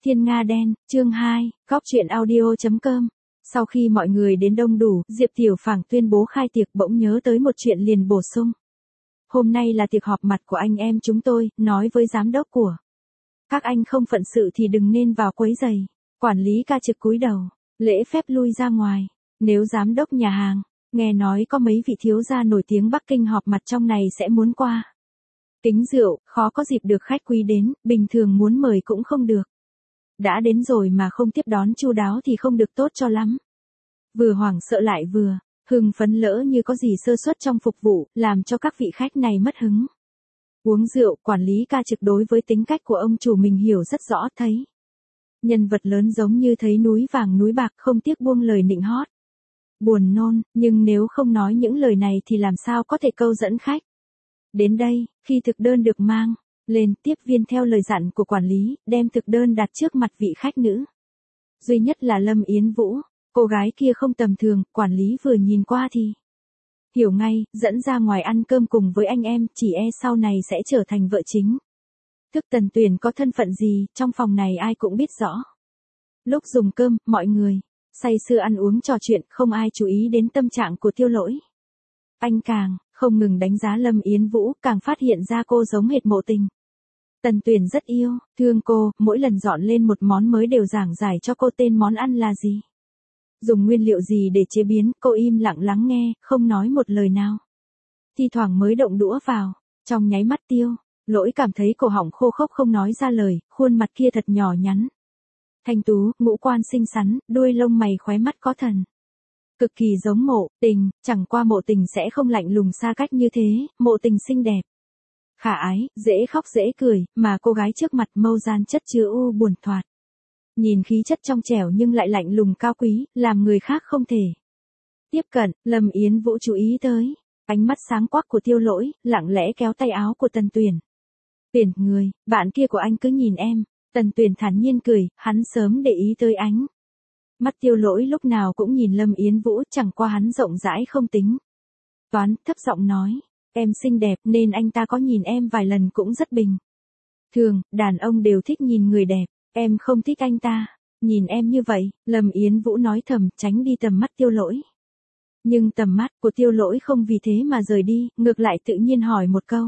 Thiên Nga Đen, chương 2, Góc truyện audio.com. Sau khi mọi người đến đông đủ, Diệp Tiểu Phảng tuyên bố khai tiệc, bỗng nhớ tới một chuyện liền bổ sung. Hôm nay là tiệc họp mặt của anh em chúng tôi, nói với giám đốc của. Các anh không phận sự thì đừng nên vào quấy rầy. Quản lý ca trực cúi đầu, lễ phép lui ra ngoài. Nếu giám đốc nhà hàng, nghe nói có mấy vị thiếu gia nổi tiếng Bắc Kinh họp mặt trong này sẽ muốn qua. Kính rượu, khó có dịp được khách quý đến, bình thường muốn mời cũng không được. Đã đến rồi mà không tiếp đón chu đáo thì không được tốt cho lắm. Vừa hoảng sợ lại vừa hưng phấn, lỡ như có gì sơ suất trong phục vụ, làm cho các vị khách này mất hứng. Uống rượu, quản lý ca trực đối với tính cách của ông chủ mình hiểu rất rõ, thấy nhân vật lớn giống như thấy núi vàng núi bạc, không tiếc buông lời nịnh hót. Buồn nôn, nhưng nếu không nói những lời này thì làm sao có thể câu dẫn khách. Đến đây, khi thực đơn được mang lên, tiếp viên theo lời dặn của quản lý, đem thực đơn đặt trước mặt vị khách nữ. Duy nhất là Lâm Yến Vũ, cô gái kia không tầm thường, quản lý vừa nhìn qua thì hiểu ngay, dẫn ra ngoài ăn cơm cùng với anh em, chỉ e sau này sẽ trở thành vợ chính. Thức Tần Tuyển có thân phận gì, trong phòng này ai cũng biết rõ. Lúc dùng cơm, mọi người say sưa ăn uống trò chuyện, không ai chú ý đến tâm trạng của Tiêu Lỗi. Anh càng không ngừng đánh giá Lâm Yến Vũ, càng phát hiện ra cô giống hệt Mộ Tình. Tần Tuyển rất yêu, thương cô, mỗi lần dọn lên một món mới đều giảng giải cho cô tên món ăn là gì, dùng nguyên liệu gì để chế biến, cô im lặng lắng nghe, không nói một lời nào. Thi thoảng mới động đũa vào, trong nháy mắt Tiêu Lỗi cảm thấy cổ họng khô khốc không nói ra lời, khuôn mặt kia thật nhỏ nhắn. Thanh tú, ngũ quan xinh xắn, đuôi lông mày khóe mắt có thần. Cực kỳ giống Mộ Tình, chẳng qua Mộ Tình sẽ không lạnh lùng xa cách như thế, Mộ Tình xinh đẹp, khả ái, dễ khóc dễ cười, mà cô gái trước mặt mâu gian chất chứa u buồn thoạt. Nhìn khí chất trong trẻo nhưng lại lạnh lùng cao quý, làm người khác không thể tiếp cận. Lâm Yến Vũ chú ý tới ánh mắt sáng quắc của Tiêu Lỗi, lặng lẽ kéo tay áo của Tần Tuyển. Tuyển, người bạn kia của anh cứ nhìn em. Tần Tuyển thản nhiên cười, hắn sớm để ý tới ánh mắt Tiêu Lỗi lúc nào cũng nhìn Lâm Yến Vũ, chẳng qua hắn rộng rãi không tính toán, thấp giọng nói, em xinh đẹp nên anh ta có nhìn em vài lần cũng rất bình thường, đàn ông đều thích nhìn người đẹp, em không thích anh ta nhìn em như vậy. Lâm Yến Vũ nói thầm, tránh đi tầm mắt Tiêu Lỗi. Nhưng tầm mắt của Tiêu Lỗi không vì thế mà rời đi, ngược lại tự nhiên hỏi một câu.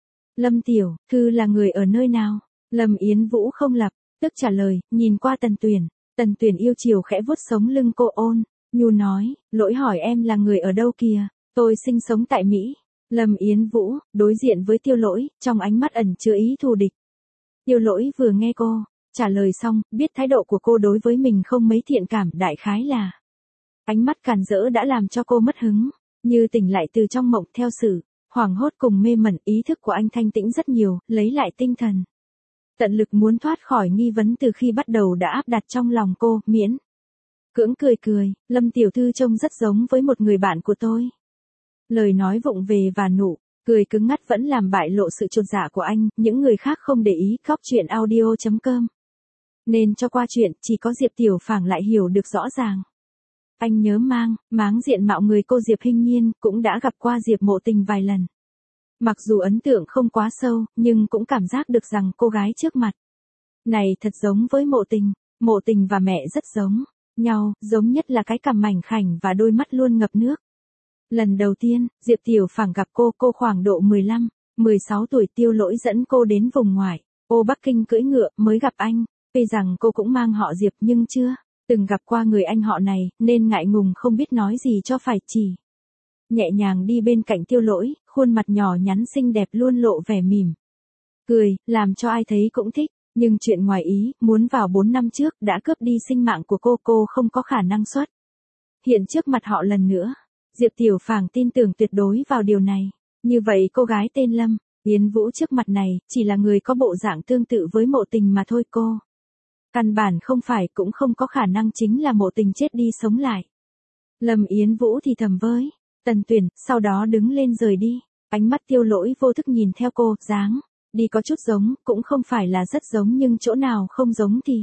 Lâm tiểu thư là người ở nơi nào? Lâm Yến Vũ không lập tức trả lời, nhìn qua Tần Tuyển. Tần Tuyển yêu chiều khẽ vuốt sống lưng cô, ôn nhu nói, Lỗi hỏi em là người ở đâu kìa? Tôi sinh sống tại Mỹ. Lâm Yến Vũ đối diện với Tiêu Lỗi, trong ánh mắt ẩn chứa ý thù địch. Tiêu Lỗi vừa nghe cô trả lời xong, biết thái độ của cô đối với mình không mấy thiện cảm, đại khái là ánh mắt càn rỡ đã làm cho cô mất hứng, như tỉnh lại từ trong mộng. Theo sự hoảng hốt cùng mê mẩn, ý thức của anh thanh tĩnh rất nhiều, lấy lại tinh thần. Tận lực muốn thoát khỏi nghi vấn từ khi bắt đầu đã áp đặt trong lòng cô, miễn cưỡng cười cười, Lâm tiểu thư trông rất giống với một người bạn của tôi. Lời nói vụng về và nụ cười cứng ngắt vẫn làm bại lộ sự chột dạ của anh, những người khác không để ý. Góc truyện audio.com nên cho qua chuyện, chỉ có Diệp Tiểu Phảng lại hiểu được rõ ràng. Anh nhớ máng diện mạo người cô Diệp Hinh Nhiên, cũng đã gặp qua Diệp Mộ Tình vài lần. Mặc dù ấn tượng không quá sâu, nhưng cũng cảm giác được rằng cô gái trước mặt này thật giống với Mộ Tình. Mộ Tình và mẹ rất giống nhau, giống nhất là cái cằm mảnh khảnh và đôi mắt luôn ngập nước. Lần đầu tiên, Diệp Tiểu Phảng gặp cô khoảng độ 15, 16 tuổi. Tiêu Lỗi dẫn cô đến vùng ngoại ô Bắc Kinh cưỡi ngựa mới gặp anh. Tuy rằng cô cũng mang họ Diệp nhưng chưa từng gặp qua người anh họ này, nên ngại ngùng không biết nói gì cho phải, chỉ nhẹ nhàng đi bên cạnh Tiêu Lỗi, khuôn mặt nhỏ nhắn xinh đẹp luôn lộ vẻ mỉm cười, làm cho ai thấy cũng thích. Nhưng chuyện ngoài ý muốn vào 4 năm trước đã cướp đi sinh mạng của cô không có khả năng xuất hiện trước mặt họ lần nữa. Diệp Tiểu Phảng tin tưởng tuyệt đối vào điều này. Như vậy cô gái tên Lâm Yến Vũ trước mặt này chỉ là người có bộ dạng tương tự với Mộ Tình mà thôi. Cô căn bản không phải, cũng không có khả năng chính là Mộ Tình chết đi sống lại. Lâm Yến Vũ thì thầm với Tần Tuyển, sau đó đứng lên rời đi. Ánh mắt Tiêu Lỗi vô thức nhìn theo cô, dáng đi có chút giống, cũng không phải là rất giống, nhưng chỗ nào không giống thì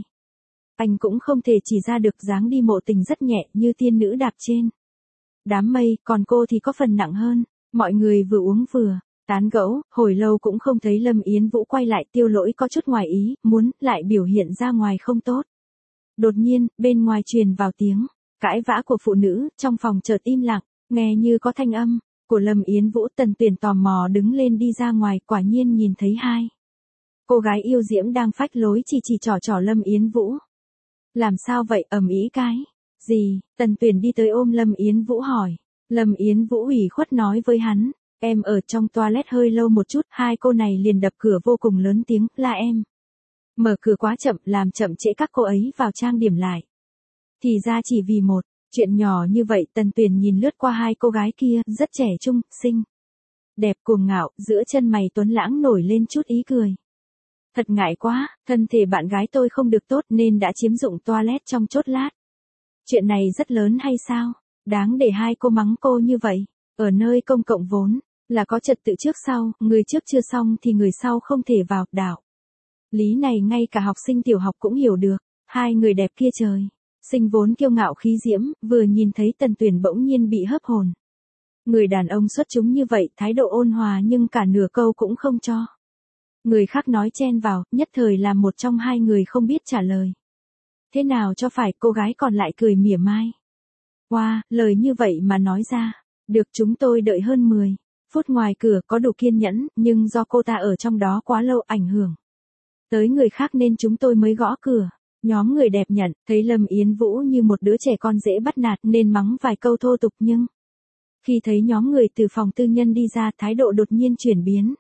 anh cũng không thể chỉ ra được. Dáng đi Mộ Tình rất nhẹ, như tiên nữ đạp trên đám mây, còn cô thì có phần nặng hơn. Mọi người vừa uống vừa Tán gẫu, hồi lâu cũng không thấy Lâm Yến Vũ quay lại, Tiêu Lỗi có chút ngoài ý, muốn lại biểu hiện ra ngoài không tốt. Đột nhiên, bên ngoài truyền vào tiếng cãi vã của phụ nữ, trong phòng chợt im lặng, nghe như có thanh âm của Lâm Yến Vũ. Tần Tuyền tò mò đứng lên đi ra ngoài, quả nhiên nhìn thấy hai cô gái yêu diễm đang phách lối chỉ trỏ Lâm Yến Vũ. Làm sao vậy, ầm ĩ cái gì? Tần Tuyền đi tới ôm Lâm Yến Vũ hỏi. Lâm Yến Vũ ủy khuất nói với hắn, em ở trong toilet hơi lâu một chút. Hai cô này liền đập cửa vô cùng lớn tiếng, là em mở cửa quá chậm, làm chậm trễ các cô ấy vào trang điểm lại. Thì ra chỉ vì một chuyện nhỏ như vậy. Tần Tuyền nhìn lướt qua hai cô gái kia, rất trẻ trung, xinh đẹp, cuồng ngạo, giữa chân mày tuấn lãng nổi lên chút ý cười. Thật ngại quá, thân thể bạn gái tôi không được tốt nên đã chiếm dụng toilet trong chốc lát. Chuyện này rất lớn hay sao? Đáng để hai cô mắng cô như vậy. Ở nơi công cộng vốn là có trật tự trước sau, người trước chưa xong thì người sau không thể vào. Đạo lý này ngay cả học sinh tiểu học cũng hiểu được. Hai người đẹp kia trời sinh vốn kiêu ngạo khí diễm, vừa nhìn thấy Tần Tuyền bỗng nhiên bị hấp hồn. Người đàn ông xuất chúng như vậy, thái độ ôn hòa nhưng cả nửa câu cũng không cho người khác nói chen vào, nhất thời làm một trong hai người không biết trả lời thế nào cho phải. Cô gái còn lại cười mỉa mai. Wow, lời như vậy mà nói ra, được, chúng tôi đợi hơn 10 phút ngoài cửa, có đủ kiên nhẫn, nhưng do cô ta ở trong đó quá lâu ảnh hưởng tới người khác nên chúng tôi mới gõ cửa. Nhóm người đẹp nhận, thấy Lâm Yến Vũ như một đứa trẻ con dễ bắt nạt nên mắng vài câu thô tục, nhưng khi thấy nhóm người từ phòng tư nhân đi ra, thái độ đột nhiên chuyển biến.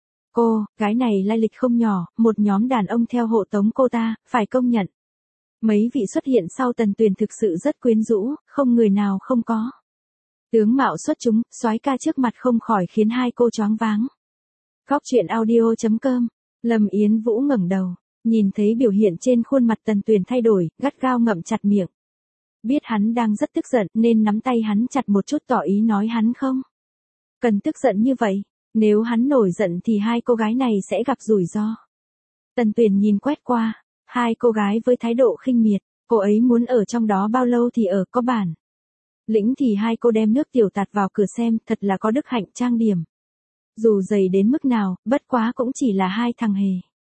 Cô gái này lai lịch không nhỏ, một nhóm đàn ông theo hộ tống cô ta, phải công nhận. Mấy vị xuất hiện sau Tần Tuyền thực sự rất quyến rũ, không người nào không có tướng mạo xuất chúng, soái ca trước mặt không khỏi khiến hai cô choáng váng. Góc truyện audio.com. Lâm Yến Vũ ngẩng đầu, nhìn thấy biểu hiện trên khuôn mặt Tần Tuyền thay đổi, gắt gao ngậm chặt miệng. Biết hắn đang rất tức giận nên nắm tay hắn chặt một chút, tỏ ý nói hắn không cần tức giận như vậy. Nếu hắn nổi giận thì hai cô gái này sẽ gặp rủi ro. Tần Tuyền nhìn quét qua hai cô gái với thái độ khinh miệt. Cô ấy muốn ở trong đó bao lâu thì ở, có bản lĩnh thì hai cô đem nước tiểu tạt vào cửa xem, thật là có đức hạnh trang điểm. Dù dày đến mức nào, bất quá cũng chỉ là hai thằng hề.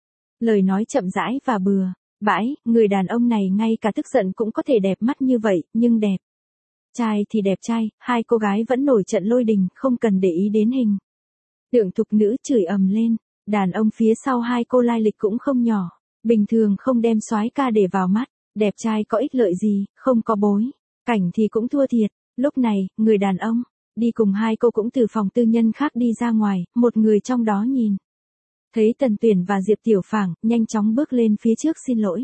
Lời nói chậm rãi và bừa bãi, người đàn ông này ngay cả tức giận cũng có thể đẹp mắt như vậy, nhưng đẹp trai thì đẹp trai, hai cô gái vẫn nổi trận lôi đình, không cần để ý đến hình tượng thục nữ, chửi ầm lên. Đàn ông phía sau hai cô lai lịch cũng không nhỏ, bình thường không đem soái ca để vào mắt, đẹp trai có ích lợi gì, không có bối cảnh thì cũng thua thiệt. Lúc này, người đàn ông đi cùng hai cô cũng từ phòng tư nhân khác đi ra ngoài, một người trong đó nhìn thấy Tần Tuyền và Diệp Tiểu Phảng, nhanh chóng bước lên phía trước xin lỗi.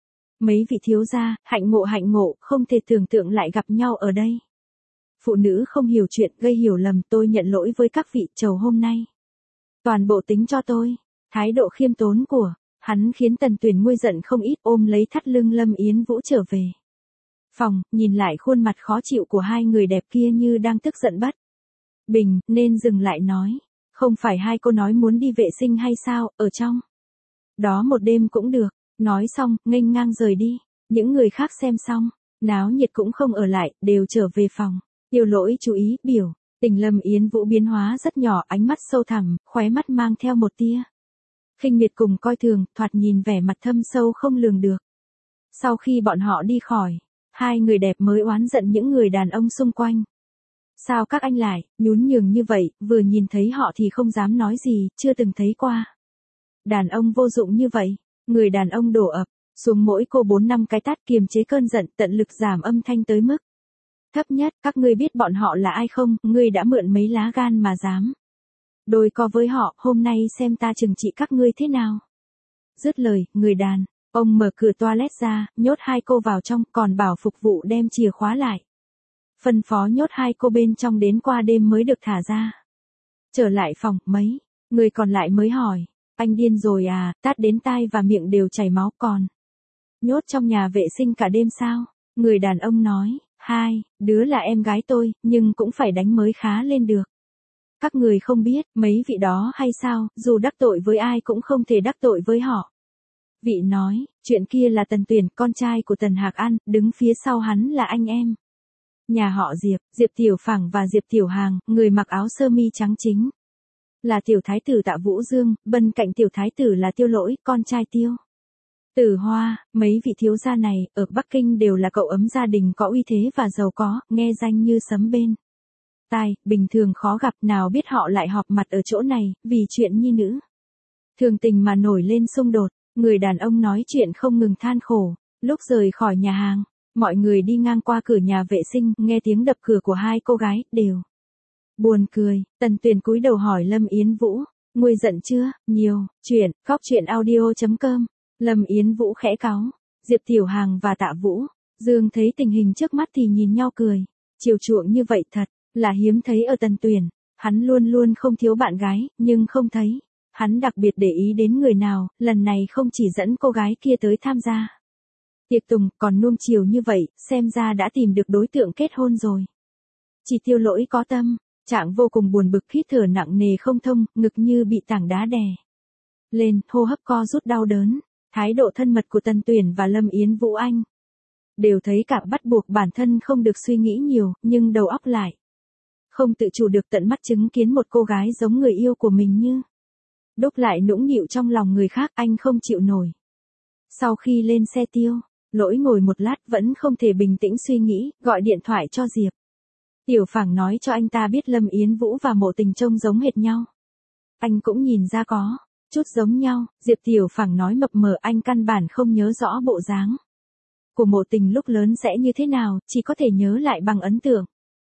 Mấy vị thiếu gia, hạnh ngộ, không thể tưởng tượng lại gặp nhau ở đây. Phụ nữ không hiểu chuyện, gây hiểu lầm, tôi nhận lỗi với các vị, trầu hôm nay toàn bộ tính cho tôi. Thái độ khiêm tốn của hắn khiến Tần Tuyền nguôi giận không ít, ôm lấy thắt lưng Lâm Yến Vũ trở về phòng, nhìn lại khuôn mặt khó chịu của hai người đẹp kia như đang tức giận bất bình, nên dừng lại nói. Không phải hai cô nói muốn đi vệ sinh hay sao, ở trong đó một đêm cũng được. Nói xong, nghênh ngang rời đi. Những người khác xem xong náo nhiệt cũng không ở lại, đều trở về phòng. Tiêu Lỗi chú ý, biểu tình Lâm Yến Vũ biến hóa rất nhỏ, ánh mắt sâu thẳm, khóe mắt mang theo một tia khinh miệt cùng coi thường, thoạt nhìn vẻ mặt thâm sâu không lường được. Sau khi bọn họ đi khỏi, hai người đẹp mới oán giận những người đàn ông xung quanh. Sao các anh lại nhún nhường như vậy, vừa nhìn thấy họ thì không dám nói gì, chưa từng thấy qua đàn ông vô dụng như vậy. Người đàn ông đổ ập xuống mỗi cô 4-5 cái tát, kiềm chế cơn giận, tận lực giảm âm thanh tới mức thấp nhất. Các ngươi biết bọn họ là ai không? Ngươi đã mượn mấy lá gan mà dám đôi co với họ, hôm nay xem ta trừng trị các ngươi thế nào. Dứt lời, người đàn ông mở cửa toilet ra, nhốt hai cô vào trong, còn bảo phục vụ đem chìa khóa lại. Phân phó nhốt hai cô bên trong đến qua đêm mới được thả ra. Trở lại phòng, mấy người còn lại mới hỏi, anh điên rồi à, tát đến tai và miệng đều chảy máu, còn nhốt trong nhà vệ sinh cả đêm sao? Người đàn ông nói, hai đứa là em gái tôi, nhưng cũng phải đánh mới khá lên được. Các người không biết, mấy vị đó hay sao, dù đắc tội với ai cũng không thể đắc tội với họ. Vị nói, chuyện kia là Tần Tuyền, con trai của Tần Hạc An, đứng phía sau hắn là anh em nhà họ Diệp, Diệp Tiểu Phảng và Diệp Tiểu Hàng, người mặc áo sơ mi trắng chính Là tiểu thái tử Tạ Vũ Dương, bên cạnh tiểu thái tử là Tiêu Lỗi, con trai Tiêu Tử Hoa. Mấy vị thiếu gia này, ở Bắc Kinh đều là cậu ấm gia đình có uy thế và giàu có, nghe danh như sấm bên tai, bình thường khó gặp, nào biết họ lại họp mặt ở chỗ này, vì chuyện nhi nữ. Thường tình mà nổi lên xung đột, người đàn ông nói chuyện không ngừng than khổ. Lúc rời khỏi nhà hàng, mọi người đi ngang qua cửa nhà vệ sinh, nghe tiếng đập cửa của hai cô gái, đều buồn cười. Tần Tuyền cúi đầu hỏi Lâm Yến Vũ, nguôi giận chưa? Nhiều, khóc chuyện audio.com. Lâm Yến Vũ khẽ cáu. Diệp Tiểu Hàng và Tạ Vũ Dương thấy tình hình trước mắt thì nhìn nhau cười. Chiều chuộng như vậy thật là hiếm thấy ở Tần Tuyền. Hắn luôn luôn không thiếu bạn gái, nhưng không thấy hắn đặc biệt để ý đến người nào, lần này không chỉ dẫn cô gái kia tới tham gia tiệc tùng, còn nuông chiều như vậy, xem ra đã tìm được đối tượng kết hôn rồi. Chỉ Tiêu Lỗi có tâm, Trạng vô cùng buồn bực, hít thở nặng nề không thông, ngực như bị tảng đá đè lên, hô hấp co rút đau đớn. Thái độ thân mật của Tần Tuyền và Lâm Yến Vũ Anh đều thấy cả bắt buộc bản thân không được suy nghĩ nhiều, nhưng đầu óc lại không tự chủ được tận mắt chứng kiến một cô gái giống người yêu của mình như đúc lại nũng nịu trong lòng người khác, anh không chịu nổi. Sau khi lên xe Tiêu Lỗi ngồi một lát vẫn không thể bình tĩnh suy nghĩ, gọi điện thoại cho Diệp Tiểu Phảng nói cho anh ta biết Lâm Yến Vũ và Mộ Tình trông giống hệt nhau. Anh cũng nhìn ra có chút giống nhau. Diệp Tiểu Phảng nói mập mờ, anh căn bản không nhớ rõ bộ dáng của Mộ Tình lúc lớn sẽ như thế nào, chỉ có thể nhớ lại bằng ấn tượng.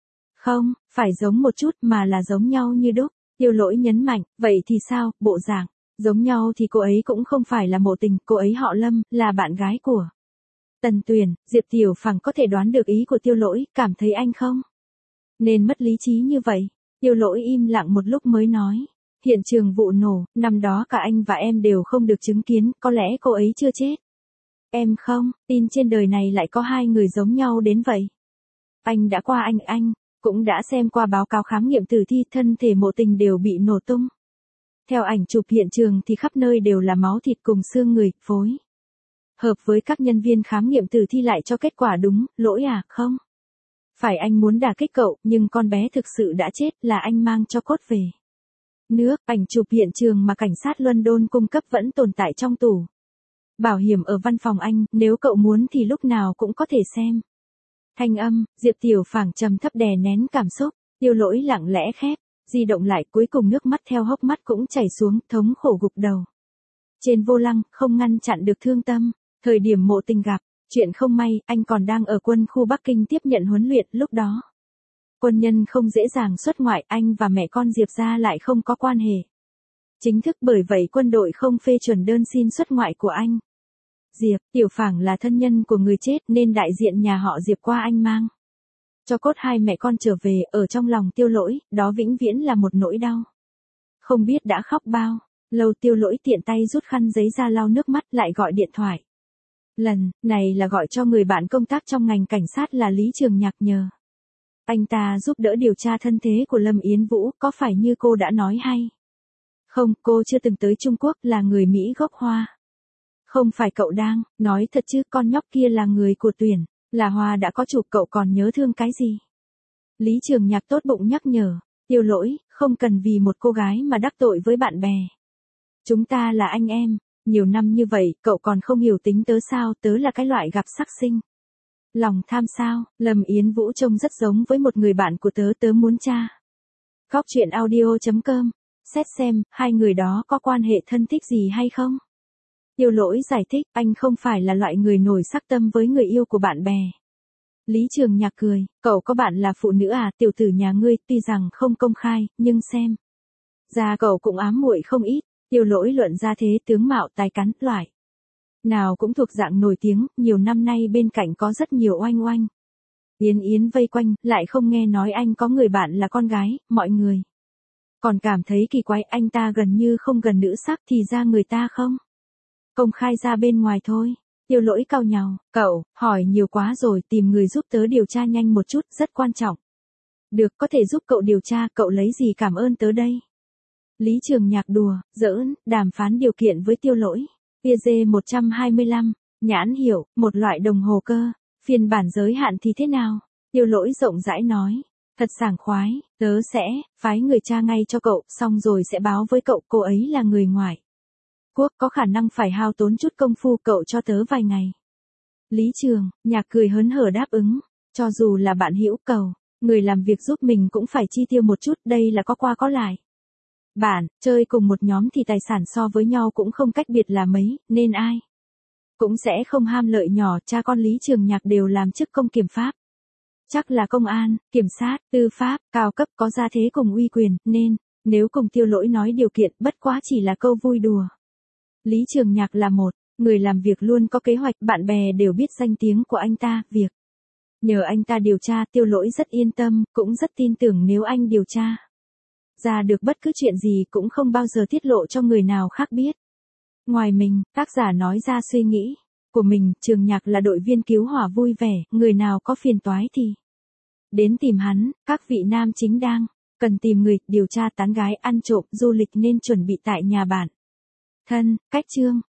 Không phải giống một chút mà là giống nhau như đúc. Tiêu Lỗi nhấn mạnh, vậy thì sao, bộ dạng giống nhau thì cô ấy cũng không phải là Mộ Tình, cô ấy họ Lâm, là bạn gái của Tần Tuyền. Diệp Tiểu Phảng có thể đoán được ý của Tiêu Lỗi, cảm thấy anh không nên mất lý trí như vậy. Tiêu Lỗi im lặng một lúc mới nói, hiện trường vụ nổ, năm đó cả anh và em đều không được chứng kiến, có lẽ cô ấy chưa chết. Em không tin trên đời này lại có hai người giống nhau đến vậy. Anh đã qua anh cũng đã xem qua báo cáo khám nghiệm tử thi, thân thể Mộ Tình đều bị nổ tung. Theo ảnh chụp hiện trường thì khắp nơi đều là máu thịt cùng xương người, phối hợp với các nhân viên khám nghiệm tử thi lại cho kết quả đúng. Lỗi à, không phải anh muốn đả kích cậu, nhưng con bé thực sự đã chết, là anh mang cho cốt về nước. Ảnh chụp hiện trường mà cảnh sát London cung cấp vẫn tồn tại trong tủ bảo hiểm ở văn phòng anh, nếu cậu muốn thì lúc nào cũng có thể xem. Thanh âm Diệp Tiểu Phảng trầm thấp đè nén cảm xúc. Tiêu Lỗi lặng lẽ khép di động lại, cuối cùng nước mắt theo hốc mắt cũng chảy xuống, thống khổ gục đầu trên vô lăng, không ngăn chặn được thương tâm. Thời điểm Mộ Tình gặp chuyện không may, anh còn đang ở quân khu Bắc Kinh tiếp nhận huấn luyện, lúc đó quân nhân không dễ dàng xuất ngoại, anh và mẹ con Diệp gia lại không có quan hệ chính thức, bởi vậy quân đội không phê chuẩn đơn xin xuất ngoại của anh. Diệp Tiểu Phảng là thân nhân của người chết nên đại diện nhà họ Diệp qua anh mang cho cốt hai mẹ con trở về. Ở trong lòng Tiêu Lỗi, đó vĩnh viễn là một nỗi đau. Không biết đã khóc bao lâu, Tiêu Lỗi tiện tay rút khăn giấy ra lau nước mắt, lại gọi điện thoại. Lần này là gọi cho người bạn công tác trong ngành cảnh sát là Lý Trường Nhạc, nhờ anh ta giúp đỡ điều tra thân thế của Lâm Yến Vũ, có phải như cô đã nói hay không? Cô chưa từng tới Trung Quốc, là người Mỹ gốc Hoa. Không phải cậu đang nói thật chứ? Con nhóc kia là người của Tuyền, là Hoa đã có chủ, cậu còn nhớ thương cái gì? Lý Trường Nhạc tốt bụng nhắc nhở. Tiêu Lỗi, không cần vì một cô gái mà đắc tội với bạn bè. Chúng ta là anh em, nhiều năm như vậy, cậu còn không hiểu tính tớ sao? Tớ là cái loại gặp sắc sinh lòng tham sao? Lâm Yến Vũ trông rất giống với một người bạn của tớ, tớ muốn tra. Góc chuyện audio.com. Xét xem, hai người đó có quan hệ thân thích gì hay không? Tiêu Lỗi giải thích, anh không phải là loại người nổi sắc tâm với người yêu của bạn bè. Lý Trường Nhạc cười, cậu có bạn là phụ nữ à? Tiểu tử nhà ngươi, tuy rằng không công khai, nhưng xem ra cậu cũng ám muội không ít. Tiêu Lỗi luận ra thế, tướng mạo tài cán, loại nào cũng thuộc dạng nổi tiếng, nhiều năm nay bên cạnh có rất nhiều oanh oanh yến yến vây quanh, lại không nghe nói anh có người bạn là con gái. Mọi người còn cảm thấy kỳ quái, anh ta gần như không gần nữ sắc, thì ra người ta không công khai ra bên ngoài thôi. Tiêu Lỗi cau nhàu, cậu hỏi nhiều quá rồi, tìm người giúp tớ điều tra nhanh một chút, rất quan trọng. Được, có thể giúp cậu điều tra, cậu lấy gì cảm ơn tớ đây? Lý Trường Nhạc đùa giỡn, đàm phán điều kiện với Tiêu Lỗi. Piaget 125, nhãn hiệu, một loại đồng hồ cơ, phiên bản giới hạn thì thế nào? Tiêu Lỗi rộng rãi nói, Thật sảng khoái, tớ sẽ phái người tra ngay cho cậu, xong rồi sẽ báo với cậu cô ấy là người ngoài quốc, có khả năng phải hao tốn chút công phu, cậu cho tớ vài ngày. Lý Trường Nhạc cười hớn hở đáp ứng, cho dù là bạn hữu cầu, người làm việc giúp mình cũng phải chi tiêu một chút, đây là có qua có lại. Bạn, chơi cùng một nhóm thì tài sản so với nhau cũng không cách biệt là mấy, nên ai cũng sẽ không ham lợi nhỏ, cha con Lý Trường Nhạc đều làm chức công kiểm pháp. Chắc là công an, kiểm sát, tư pháp, cao cấp có gia thế cùng uy quyền, nên, nếu cùng Tiêu Lỗi nói điều kiện bất quá chỉ là câu vui đùa. Lý Trường Nhạc là một người làm việc luôn có kế hoạch, bạn bè đều biết danh tiếng của anh ta, việc nhờ anh ta điều tra, Tiêu Lỗi rất yên tâm, cũng rất tin tưởng nếu anh điều tra ra được bất cứ chuyện gì cũng không bao giờ tiết lộ cho người nào khác biết. Ngoài mình, tác giả nói ra suy nghĩ của mình, Trường Nhạc là đội viên cứu hỏa vui vẻ, người nào có phiền toái thì đến tìm hắn, các vị nam chính đang cần tìm người điều tra tán gái, ăn trộm, du lịch nên chuẩn bị tại nhà bạn thân. Cách chương